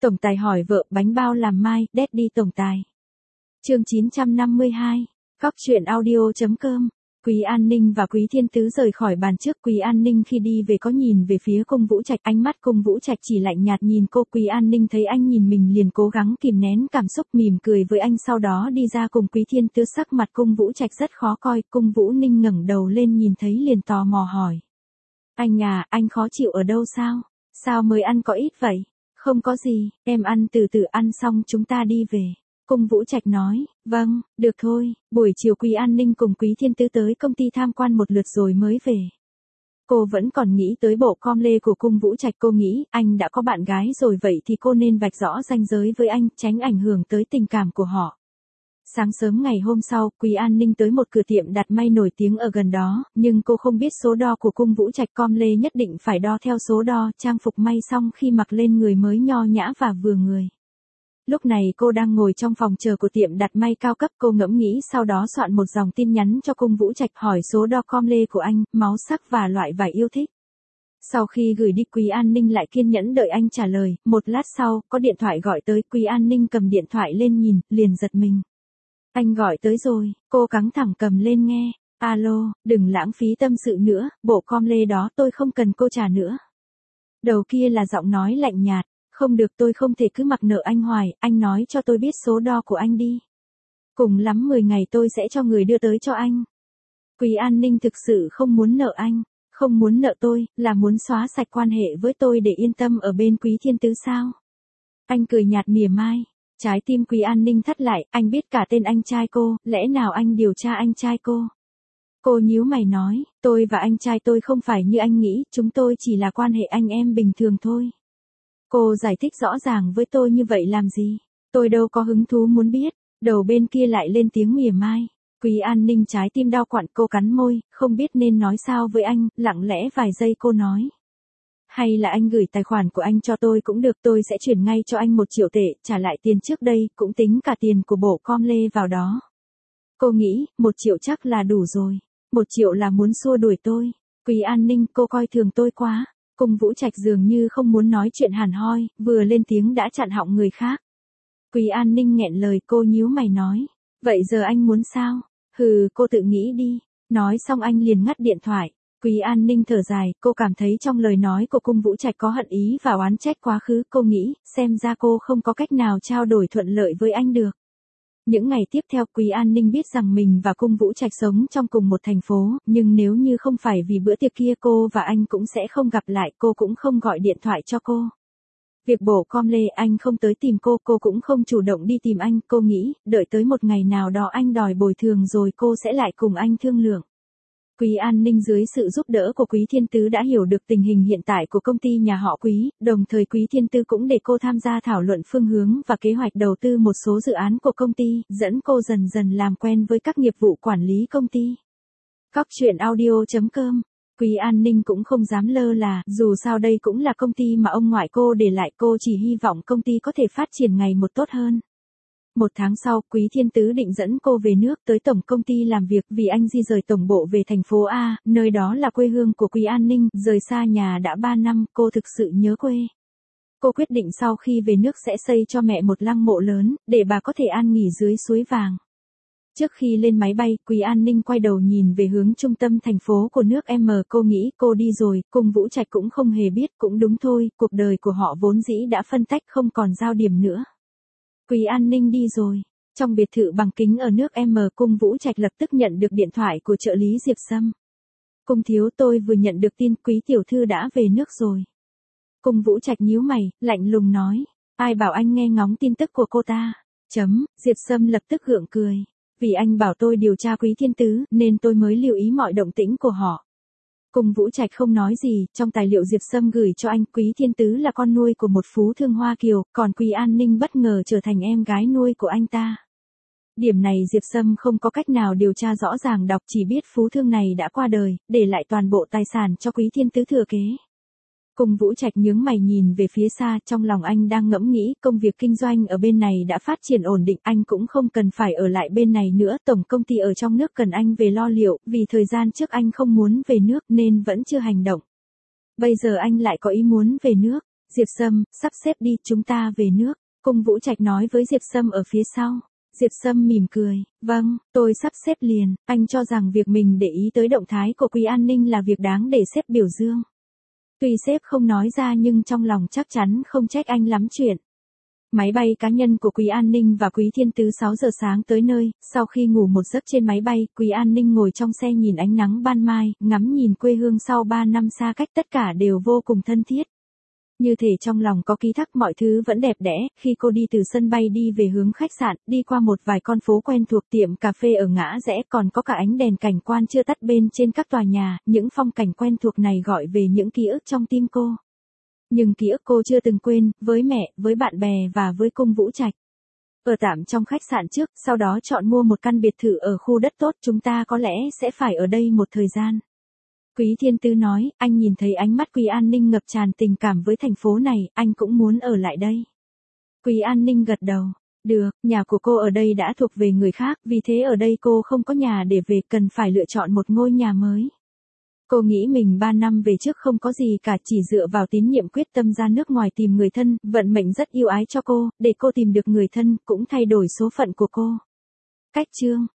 Tổng tài hỏi vợ bánh bao làm mai, Daddy tổng tài. Chương 952, Cóc truyện audio.com. Quý An Ninh và Quý Thiên Tứ rời khỏi bàn trước. Quý An Ninh khi đi về có nhìn về phía Cung Vũ Trạch, ánh mắt Cung Vũ Trạch chỉ lạnh nhạt nhìn cô. Quý An Ninh thấy anh nhìn mình liền cố gắng kìm nén cảm xúc, mỉm cười với anh, sau đó đi ra cùng Quý Thiên Tứ. Sắc mặt Cung Vũ Trạch rất khó coi. Cung Vũ Ninh ngẩng đầu lên nhìn thấy liền tò mò hỏi: Anh à, anh khó chịu ở đâu sao? Sao mới ăn có ít vậy? Không có gì, em ăn từ từ, ăn xong chúng ta đi về. Cung Vũ Trạch nói: Vâng, được thôi. Buổi chiều Quý An Ninh cùng Quý Thiên Tứ tới công ty tham quan một lượt rồi mới về. Cô vẫn còn nghĩ tới bộ com lê của Cung Vũ Trạch. Cô nghĩ anh đã có bạn gái rồi, vậy thì cô nên vạch rõ ranh giới với anh, tránh ảnh hưởng tới tình cảm của họ. Sáng sớm ngày hôm sau, Quý An Ninh tới một cửa tiệm đặt may nổi tiếng ở gần đó, nhưng cô không biết số đo của Cung Vũ Trạch. Com lê nhất định phải đo theo số đo. Trang phục may xong khi mặc lên người mới nho nhã và vừa người. Lúc này cô đang ngồi trong phòng chờ của tiệm đặt may cao cấp. Cô ngẫm nghĩ, sau đó soạn một dòng tin nhắn cho Cung Vũ Trạch hỏi số đo com lê của anh, màu sắc và loại vải yêu thích. Sau khi gửi đi, Quý An Ninh lại kiên nhẫn đợi anh trả lời. Một lát sau, có điện thoại gọi tới. Quý An Ninh cầm điện thoại lên nhìn, liền giật mình. Anh gọi tới rồi. Cô căng thẳng cầm lên nghe. Alo, đừng lãng phí tâm sự nữa, bộ com lê đó tôi không cần cô trả nữa. Đầu kia là giọng nói lạnh nhạt. Không được, tôi không thể cứ mặc nợ anh hoài, anh nói cho tôi biết số đo của anh đi. Cùng lắm 10 ngày tôi sẽ cho người đưa tới cho anh. Quý An Ninh thực sự không muốn nợ anh, không muốn nợ tôi, là muốn xóa sạch quan hệ với tôi để yên tâm ở bên Quý Thiên Tứ sao? Anh cười nhạt mỉa mai. Trái tim Quý An Ninh thắt lại, anh biết cả tên anh trai cô, lẽ nào anh điều tra anh trai cô? Cô nhíu mày nói, tôi và anh trai tôi không phải như anh nghĩ, chúng tôi chỉ là quan hệ anh em bình thường thôi. Cô giải thích rõ ràng với tôi như vậy làm gì? Tôi đâu có hứng thú muốn biết. Đầu bên kia lại lên tiếng mỉa mai. Quý An Ninh trái tim đau quặn, cô cắn môi, không biết nên nói sao với anh. Lặng lẽ vài giây cô nói: Hay là anh gửi tài khoản của anh cho tôi cũng được, tôi sẽ chuyển ngay cho anh 1 triệu tệ, trả lại tiền trước đây, cũng tính cả tiền của bộ com lê vào đó. Cô nghĩ, 1 triệu chắc là đủ rồi. 1 triệu là muốn xua đuổi tôi. Quý An Ninh, cô coi thường tôi quá. Cung Vũ Trạch dường như không muốn nói chuyện hàn hoi, vừa lên tiếng đã chặn họng người khác. Quý An Ninh nghẹn lời, cô nhíu mày nói: Vậy giờ anh muốn sao? Hừ, cô tự nghĩ đi. Nói xong anh liền ngắt điện thoại. Quý An Ninh thở dài, cô cảm thấy trong lời nói của Cung Vũ Trạch có hận ý và oán trách quá khứ. Cô nghĩ, xem ra cô không có cách nào trao đổi thuận lợi với anh được. Những ngày tiếp theo, Quý An Ninh biết rằng mình và Cung Vũ Trạch sống trong cùng một thành phố, nhưng nếu như không phải vì bữa tiệc kia cô và anh cũng sẽ không gặp lại, cô cũng không gọi điện thoại cho cô. Việc bổ com lê anh không tới tìm cô cũng không chủ động đi tìm anh, cô nghĩ, đợi tới một ngày nào đó anh đòi bồi thường rồi cô sẽ lại cùng anh thương lượng. Quý An Ninh dưới sự giúp đỡ của Quý Thiên Tứ đã hiểu được tình hình hiện tại của công ty nhà họ Quý, đồng thời Quý Thiên Tứ cũng để cô tham gia thảo luận phương hướng và kế hoạch đầu tư một số dự án của công ty, dẫn cô dần dần làm quen với các nghiệp vụ quản lý công ty. Cóc truyện audio.com. Quý An Ninh cũng không dám lơ là, dù sao đây cũng là công ty mà ông ngoại cô để lại, cô chỉ hy vọng công ty có thể phát triển ngày một tốt hơn. 1 tháng sau, Quý Thiên Tứ định dẫn cô về nước tới tổng công ty làm việc vì anh di rời tổng bộ về thành phố A, nơi đó là quê hương của Quý An Ninh, rời xa nhà đã 3 năm, cô thực sự nhớ quê. Cô quyết định sau khi về nước sẽ xây cho mẹ một lăng mộ lớn, để bà có thể an nghỉ dưới suối vàng. Trước khi lên máy bay, Quý An Ninh quay đầu nhìn về hướng trung tâm thành phố của nước M, cô nghĩ cô đi rồi, Cung Vũ Trạch cũng không hề biết, cũng đúng thôi, cuộc đời của họ vốn dĩ đã phân tách không còn giao điểm nữa. Quý An Ninh đi rồi. Trong biệt thự bằng kính ở nước M, Cung Vũ Trạch lập tức nhận được điện thoại của trợ lý Diệp Sâm. Cung thiếu, tôi vừa nhận được tin Quý tiểu thư đã về nước rồi. Cung Vũ Trạch nhíu mày, lạnh lùng nói: Ai bảo anh nghe ngóng tin tức của cô ta? Diệp Sâm lập tức gượng cười. Vì anh bảo tôi điều tra Quý Thiên Tứ, nên tôi mới lưu ý mọi động tĩnh của họ. Cung Vũ Trạch không nói gì, trong tài liệu Diệp Sâm gửi cho anh, Quý Thiên Tứ là con nuôi của một phú thương Hoa Kiều, còn Quý An Ninh bất ngờ trở thành em gái nuôi của anh ta. Điểm này Diệp Sâm không có cách nào điều tra rõ ràng, đọc chỉ biết phú thương này đã qua đời, để lại toàn bộ tài sản cho Quý Thiên Tứ thừa kế. Cung Vũ Trạch nhướng mày nhìn về phía xa, trong lòng anh đang ngẫm nghĩ, công việc kinh doanh ở bên này đã phát triển ổn định, anh cũng không cần phải ở lại bên này nữa, tổng công ty ở trong nước cần anh về lo liệu, vì thời gian trước anh không muốn về nước nên vẫn chưa hành động. Bây giờ anh lại có ý muốn về nước. Diệp Sâm, sắp xếp đi, chúng ta về nước. Cung Vũ Trạch nói với Diệp Sâm ở phía sau. Diệp Sâm mỉm cười, vâng, tôi sắp xếp liền, anh cho rằng việc mình để ý tới động thái của Quý An Ninh là việc đáng để sếp biểu dương. Tuy sếp không nói ra nhưng trong lòng chắc chắn không trách anh lắm chuyện. Máy bay cá nhân của Quý An Ninh và Quý Thiên Tứ 6 giờ sáng tới nơi, sau khi ngủ một giấc trên máy bay, Quý An Ninh ngồi trong xe nhìn ánh nắng ban mai, ngắm nhìn quê hương sau 3 năm xa cách, tất cả đều vô cùng thân thiết. Như thể trong lòng có ký thác, mọi thứ vẫn đẹp đẽ. Khi cô đi từ sân bay đi về hướng khách sạn, đi qua một vài con phố quen thuộc, tiệm cà phê ở ngã rẽ, còn có cả ánh đèn cảnh quan chưa tắt bên trên các tòa nhà, những phong cảnh quen thuộc này gọi về những ký ức trong tim cô. Nhưng ký ức cô chưa từng quên, với mẹ, với bạn bè và với Cung Vũ Trạch. Ở tạm trong khách sạn trước, sau đó chọn mua một căn biệt thự ở khu đất tốt, chúng ta có lẽ sẽ phải ở đây một thời gian. Quý Thiên Tứ nói, anh nhìn thấy ánh mắt Quý An Ninh ngập tràn tình cảm với thành phố này, anh cũng muốn ở lại đây. Quý An Ninh gật đầu, được, nhà của cô ở đây đã thuộc về người khác, vì thế ở đây cô không có nhà để về, cần phải lựa chọn một ngôi nhà mới. Cô nghĩ mình 3 năm về trước không có gì cả, chỉ dựa vào tín nhiệm quyết tâm ra nước ngoài tìm người thân, vận mệnh rất yêu ái cho cô, để cô tìm được người thân, cũng thay đổi số phận của cô. Cách chương